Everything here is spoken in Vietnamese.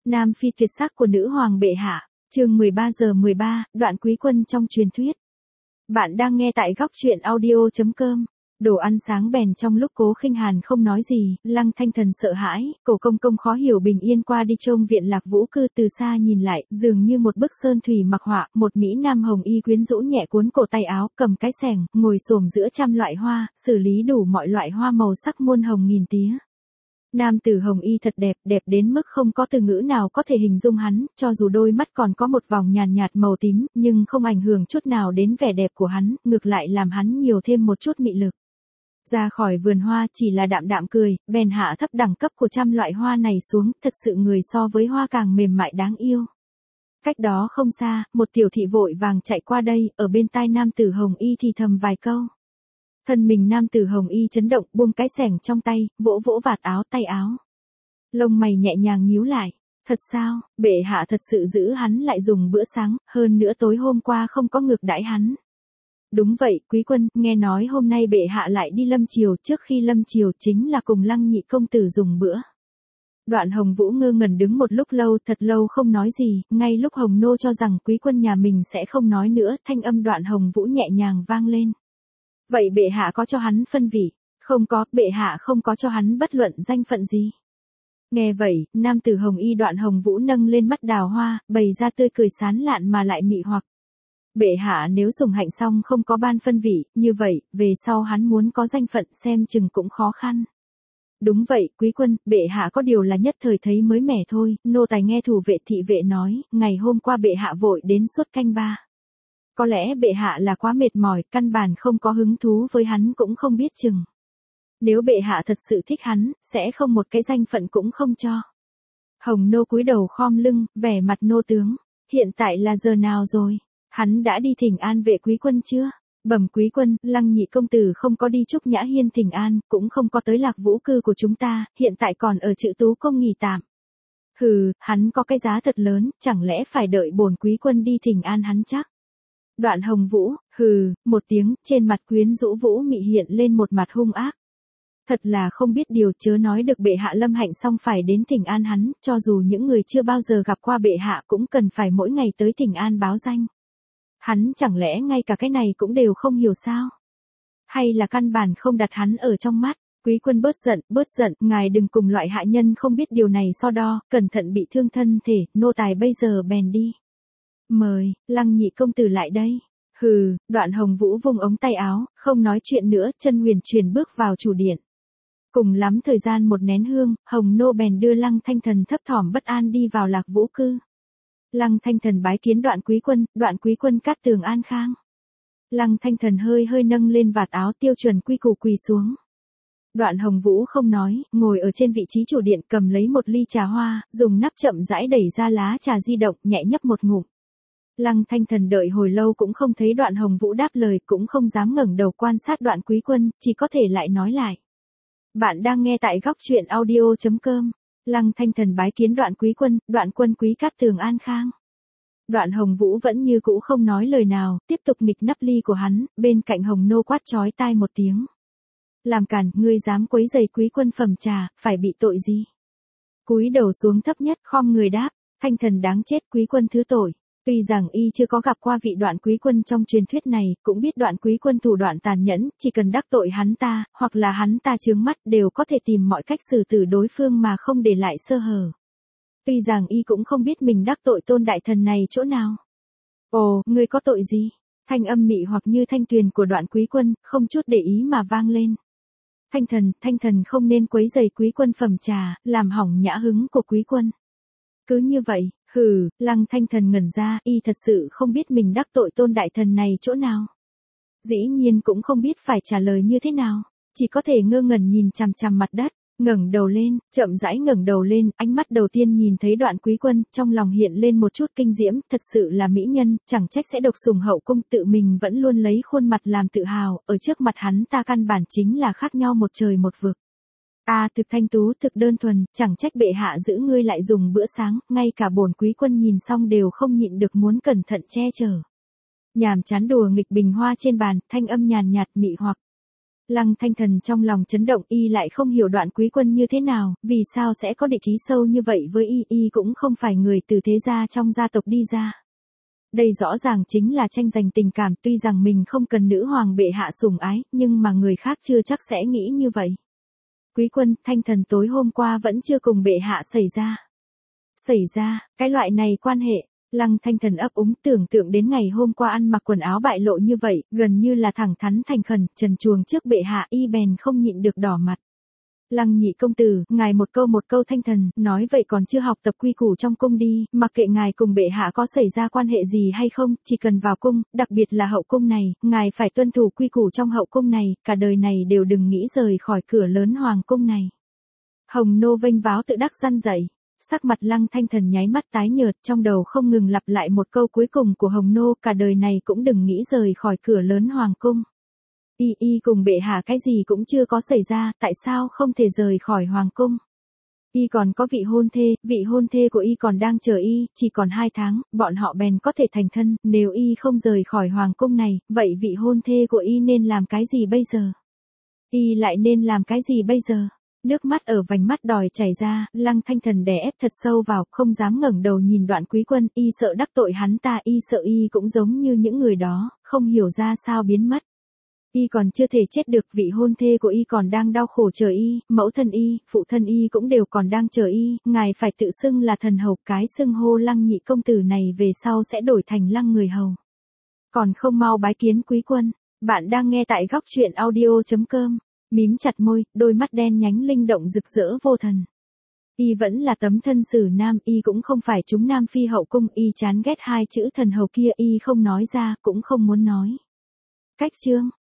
Nam phi tuyệt sắc của nữ hoàng bệ hạ, chương 13 đoạn quý quân trong truyền thuyết. Bạn đang nghe tại góc truyện audio.com. Đồ ăn sáng bèn trong lúc Cố Khinh Hàn không nói gì, Lăng Thanh Thần sợ hãi, Cổ Công Công khó hiểu bình yên qua đi trông viện Lạc Vũ cư từ xa nhìn lại, dường như một bức sơn thủy mặc họa, một mỹ nam hồng y quyến rũ nhẹ cuốn cổ tay áo, cầm cái xẻng, ngồi xổm giữa trăm loại hoa, xử lý đủ mọi loại hoa màu sắc muôn hồng nghìn tía. Nam tử hồng y thật đẹp, đẹp đến mức không có từ ngữ nào có thể hình dung hắn, cho dù đôi mắt còn có một vòng nhàn nhạt màu tím, nhưng không ảnh hưởng chút nào đến vẻ đẹp của hắn, ngược lại làm hắn nhiều thêm một chút mị lực. Ra khỏi vườn hoa chỉ là đạm đạm cười, bèn hạ thấp đẳng cấp của trăm loại hoa này xuống, thật sự người so với hoa càng mềm mại đáng yêu. Cách đó không xa, một tiểu thị vội vàng chạy qua đây, ở bên tai nam tử hồng y thì thầm vài câu. Thân mình nam tử hồng y chấn động, buông cái xẻng trong tay, vỗ vỗ vạt áo tay áo. Lông mày nhẹ nhàng nhíu lại. Thật sao, bệ hạ thật sự giữ hắn lại dùng bữa sáng, hơn nữa tối hôm qua không có ngược đãi hắn. Đúng vậy, quý quân, nghe nói hôm nay bệ hạ lại đi lâm triều, trước khi lâm triều chính là cùng Lăng nhị công tử dùng bữa. Đoạn Hồng Vũ ngơ ngẩn đứng một lúc lâu, thật lâu không nói gì, ngay lúc Hồng Nô cho rằng quý quân nhà mình sẽ không nói nữa, thanh âm Đoạn Hồng Vũ nhẹ nhàng vang lên. Vậy bệ hạ có cho hắn phân vị? Không có, bệ hạ không có cho hắn bất luận danh phận gì. Nghe vậy, nam tử hồng y Đoạn Hồng Vũ nâng lên mắt đào hoa, bày ra tươi cười sán lạn mà lại mị hoặc. Bệ hạ nếu sủng hạnh xong không có ban phân vị, như vậy, về sau hắn muốn có danh phận xem chừng cũng khó khăn. Đúng vậy, quý quân, bệ hạ có điều là nhất thời thấy mới mẻ thôi, nô tài nghe thủ vệ thị vệ nói, ngày hôm qua bệ hạ vội đến suốt canh ba. Có lẽ bệ hạ là quá mệt mỏi, căn bản không có hứng thú với hắn cũng không biết chừng. Nếu bệ hạ thật sự thích hắn, sẽ không một cái danh phận cũng không cho. Hồng Nô cúi đầu khom lưng, vẻ mặt nô tướng. Hiện tại là giờ nào rồi? Hắn đã đi thỉnh an vệ quý quân chưa? Bẩm quý quân, Lăng nhị công tử không có đi Trúc Nhã Hiên thỉnh an, cũng không có tới Lạc Vũ cư của chúng ta, hiện tại còn ở Trự Tú Công nghỉ tạm. Hừ, hắn có cái giá thật lớn, chẳng lẽ phải đợi bổn quý quân đi thỉnh an hắn chắc? Đoạn Hồng Vũ, hừ, một tiếng, trên mặt quyến rũ Vũ Mị hiện lên một mặt hung ác. Thật là không biết điều, chớ nói được bệ hạ lâm hạnh xong phải đến thỉnh an hắn, cho dù những người chưa bao giờ gặp qua bệ hạ cũng cần phải mỗi ngày tới thỉnh an báo danh. Hắn chẳng lẽ ngay cả cái này cũng đều không hiểu sao? Hay là căn bản không đặt hắn ở trong mắt? Quý quân bớt giận, ngài đừng cùng loại hạ nhân không biết điều này so đo, cẩn thận bị thương thân thể, nô tài bây giờ bèn đi. Mời, Lăng nhị công tử lại đây. Hừ, Đoạn Hồng Vũ vung ống tay áo, không nói chuyện nữa, chân huyền chuyển bước vào chủ điện. Cùng lắm thời gian một nén hương, Hồng Nô bèn đưa Lăng Thanh Thần thấp thỏm bất an đi vào Lạc Vũ cư. Lăng Thanh Thần bái kiến Đoạn quý quân cát tường an khang. Lăng Thanh Thần hơi nâng lên vạt áo tiêu chuẩn quy củ quỳ xuống. Đoạn Hồng Vũ không nói, ngồi ở trên vị trí chủ điện cầm lấy một ly trà hoa, dùng nắp chậm rãi đẩy ra lá trà di động, nhẹ nhấp một ngụm. Lăng Thanh Thần đợi hồi lâu cũng không thấy Đoạn Hồng Vũ đáp lời, cũng không dám ngẩng đầu quan sát Đoạn quý quân, chỉ có thể lại nói lại. Bạn đang nghe tại góc truyện audio.com. Lăng Thanh Thần bái kiến Đoạn quân quý cát tường an khang. Đoạn Hồng Vũ vẫn như cũ không nói lời nào, tiếp tục nghịch nắp ly của hắn, bên cạnh Hồng Nô quát chói tai một tiếng. Làm cản, ngươi dám quấy rầy quý quân phẩm trà, phải bị tội gì? Cúi đầu xuống thấp nhất, khom người đáp, Thanh Thần đáng chết, quý quân thứ tội. Tuy rằng y chưa có gặp qua vị Đoạn quý quân trong truyền thuyết này, cũng biết Đoạn quý quân thủ đoạn tàn nhẫn, chỉ cần đắc tội hắn ta, hoặc là hắn ta chướng mắt đều có thể tìm mọi cách xử tử đối phương mà không để lại sơ hở. Tuy rằng y cũng không biết mình đắc tội Tôn đại thần này chỗ nào. Ồ, ngươi có tội gì? Thanh âm mị hoặc như thanh tuyền của Đoạn quý quân, không chút để ý mà vang lên. Thanh thần không nên quấy rầy quý quân phẩm trà, làm hỏng nhã hứng của quý quân. Cứ như vậy, hừ, Lăng Thanh Thần ngẩn ra, y thật sự không biết mình đắc tội Tôn đại thần này chỗ nào. Dĩ nhiên cũng không biết phải trả lời như thế nào, chỉ có thể ngơ ngẩn nhìn chằm chằm mặt đất, chậm rãi ngẩng đầu lên, ánh mắt đầu tiên nhìn thấy Đoạn quý quân, trong lòng hiện lên một chút kinh diễm, thật sự là mỹ nhân, chẳng trách sẽ độc sủng hậu cung, tự mình vẫn luôn lấy khuôn mặt làm tự hào, ở trước mặt hắn ta căn bản chính là khác nhau một trời một vực. Thực thanh tú, thực đơn thuần, chẳng trách bệ hạ giữ ngươi lại dùng bữa sáng, ngay cả bổn quý quân nhìn xong đều không nhịn được muốn cẩn thận che chở. Nhàm chán đùa nghịch bình hoa trên bàn, thanh âm nhàn nhạt mị hoặc. Lăng Thanh Thần trong lòng chấn động, y lại không hiểu Đoạn Quý Quân như thế nào, vì sao sẽ có địch ý sâu như vậy với y cũng không phải người từ thế gia trong gia tộc đi ra. Đây rõ ràng chính là tranh giành tình cảm, tuy rằng mình không cần nữ hoàng bệ hạ sủng ái, nhưng mà người khác chưa chắc sẽ nghĩ như vậy. Quý Quân, Thanh Thần tối hôm qua vẫn chưa cùng bệ hạ xảy ra. Xảy ra, cái loại này quan hệ. Lăng Thanh Thần ấp úng tưởng tượng đến ngày hôm qua ăn mặc quần áo bại lộ như vậy, gần như là thẳng thắn thành khẩn, trần truồng trước bệ hạ, y bèn không nhịn được đỏ mặt. Lăng nhị công tử, ngài một câu Thanh Thần, nói vậy còn chưa học tập quy củ trong cung đi, mặc kệ ngài cùng bệ hạ có xảy ra quan hệ gì hay không, chỉ cần vào cung, đặc biệt là hậu cung này, ngài phải tuân thủ quy củ trong hậu cung này, cả đời này đều đừng nghĩ rời khỏi cửa lớn hoàng cung này. Hồng nô vênh váo tự đắc răn dạy. Sắc mặt Lăng Thanh Thần nháy mắt tái nhợt, trong đầu không ngừng lặp lại một câu cuối cùng của Hồng nô, cả đời này cũng đừng nghĩ rời khỏi cửa lớn hoàng cung. Y cùng bệ hạ cái gì cũng chưa có xảy ra, tại sao không thể rời khỏi hoàng cung? Y còn có vị hôn thê của y còn đang chờ y, chỉ còn 2 tháng, bọn họ bèn có thể thành thân, nếu y không rời khỏi hoàng cung này, vậy vị hôn thê của y nên làm cái gì bây giờ? Y lại nên làm cái gì bây giờ? Nước mắt ở vành mắt đòi chảy ra, Lăng Thanh Thần đè ép thật sâu vào, không dám ngẩng đầu nhìn Đoạn Quý Quân, y sợ đắc tội hắn ta, y sợ y cũng giống như những người đó, không hiểu ra sao biến mất. Y còn chưa thể chết được, vị hôn thê của y còn đang đau khổ chờ y, mẫu thân y, phụ thân y cũng đều còn đang chờ y, ngài phải tự xưng là thần hầu, cái xưng hô Lăng nhị công tử này về sau sẽ đổi thành Lăng người hầu. Còn không mau bái kiến Quý Quân. Bạn đang nghe tại góc truyện audio.com. Mím chặt môi, đôi mắt đen nhánh linh động rực rỡ vô thần. Y vẫn là tấm thân xử nam, y cũng không phải chúng nam phi hậu cung, y chán ghét 2 chữ thần hầu kia, y không nói ra, cũng không muốn nói. Cách chương,